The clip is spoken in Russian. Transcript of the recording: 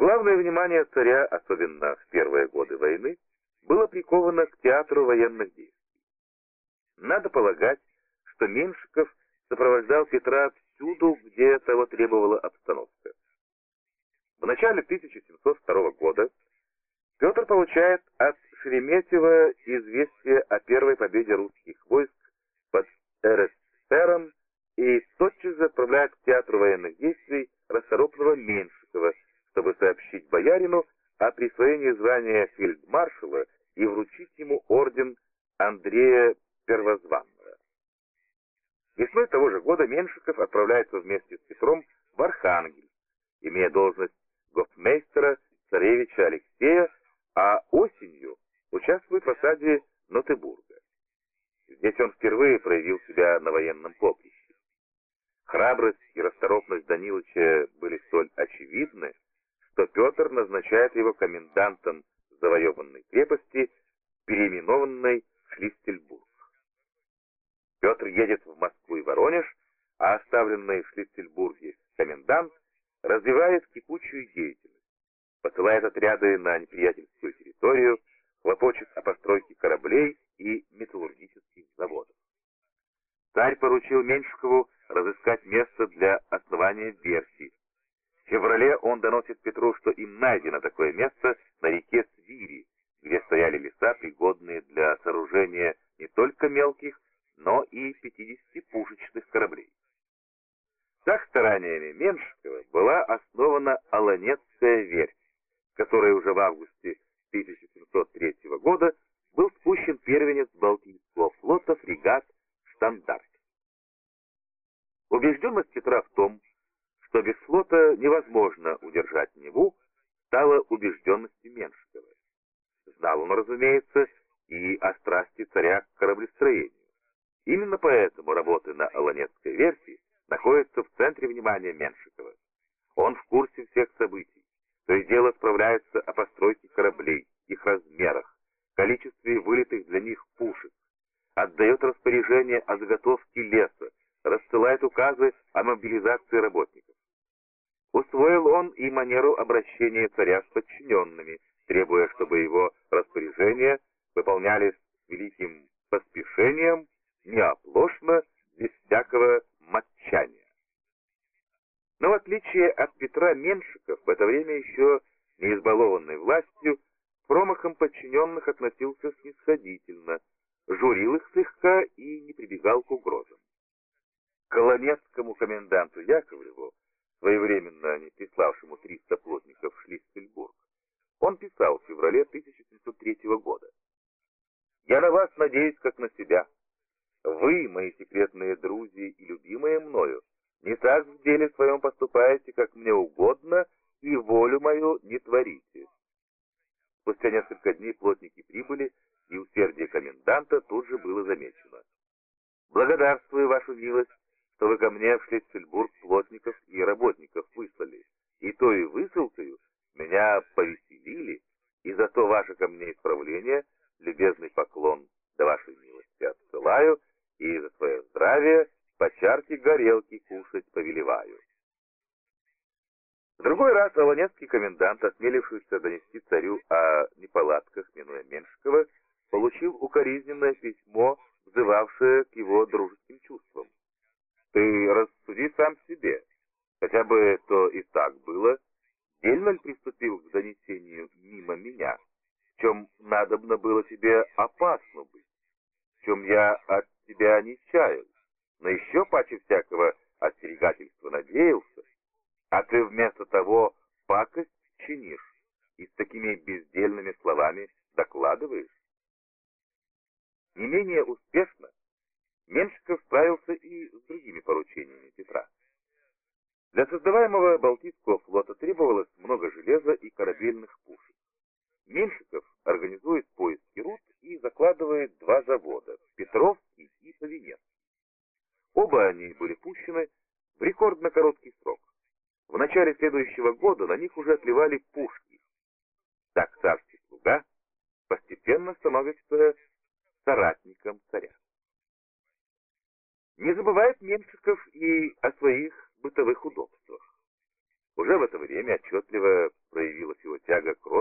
Главное внимание царя, особенно в первые годы войны, было приковано к театру военных действий. Надо полагать, что Меншиков сопровождал Петра всюду, где того требовала обстановка. В начале 1702 года Петр получает от Шереметьева известие о первой победе русских войск под Эрестером и тотчас же отправляет к театру военных действий расторопного Меншикова, чтобы сообщить боярину о присвоении звания фельдмаршала и вручить ему орден Андрея Первозванного. Весной того же года Меншиков отправляется вместе с Петром в Архангельск, имея должность гофмейстера царевича Алексея, а осенью участвует в осаде Нотебурга. Здесь он впервые проявил себя на военном поприще. Храбрость и расторопность Данилыча были столь очевидны, что Петр назначает его комендантом завоеванной крепости, переименованной Шлиссельбург. Петр едет в Москву и Воронеж, а оставленный в Шлиссельбурге комендант развивает кипучую деятельность, посылает отряды на неприятельскую территорию, хлопочет о постройке кораблей и металлургических заводов. Царь поручил Меншикову разыскать место для основания верфи. В феврале он доносит Петру, что им найдено такое место на реке Свири, где стояли леса, пригодные для сооружения не только мелких, но и 50-пушечных кораблей. Так стараниями Меншикова была основана Аланецкая верфь, в которой уже в августе 1703 года был спущен первенец Балтийского флота фрегат «Штандарт». Убежденность Петра в том, что без флота невозможно удержать Неву, стала убежденностью Меншикова. Знал он, разумеется, и о страсти царя к кораблестроению. Именно поэтому работы на Аланецкой верфи находятся в центре внимания Меншикова. Он в курсе всех событий, то и дело справляется о постройке кораблей, их размерах, количестве вылитых для них пушек, отдает распоряжение о заготовке леса, рассылает указы о мобилизации работников. Усвоил он и манеру обращения царя с подчиненными, требуя, чтобы его распоряжения выполнялись с великим поспешением, неоплошно, без всякого матчания. Но в отличие от Петра, Меншиков, в это время еще не избалованный властью, к промахам подчиненных относился снисходительно, журил их слегка и не прибегал к угрозам. Колонецкому коменданту Яковлеву, своевременно не приславшему 300 плотников в Шлиссельбург, он писал в феврале 1703 года: «Я на вас надеюсь, как на себя. Вы, мои секретные друзья и любимые мною, не так в деле своем поступаете, как мне угодно, и волю мою не творите». Спустя несколько дней плотники прибыли, и усердие коменданта тут же было замечено. «Благодарствую, вашу милость, что вы ко мне в Шлиссельбург плотников и работников выслали, и той высылкою меня повеселили, и за то ваше ко мне исправление любезный поклон до вашей милости отсылаю, и за свое здравие по чарке горелки кушать повелеваю». В другой раз аланецкий комендант, осмелившийся донести царю о неполадках, минуя Меншикова, получил укоризненное письмо, взывавшее к его дружеским чувствам. «Ты рассуди сам себе, хотя бы то и так было, дельно ли приступил к донесению мимо меня, в чем надобно было тебе опасно быть, в чем я от тебя не чаял, но еще паче всякого остерегательства надеялся, а ты вместо того пакость чинишь и с такими бездельными словами докладываешь». Не менее успешно Меншиков справился и с другими поручениями Петра. Для создаваемого Балтийского флота требовалось много железа и корабельных пушек. Меншиков организует поиски руд и закладывает два завода – Петровский и Повенецкий. Оба они были пущены в рекордно короткий срок. В начале следующего года на них уже отливали пушки. Так царский слуга постепенно становится соратником царя. Не забывает Меншиков и о своих бытовых удобствах. Уже в это время отчетливо проявил тяга к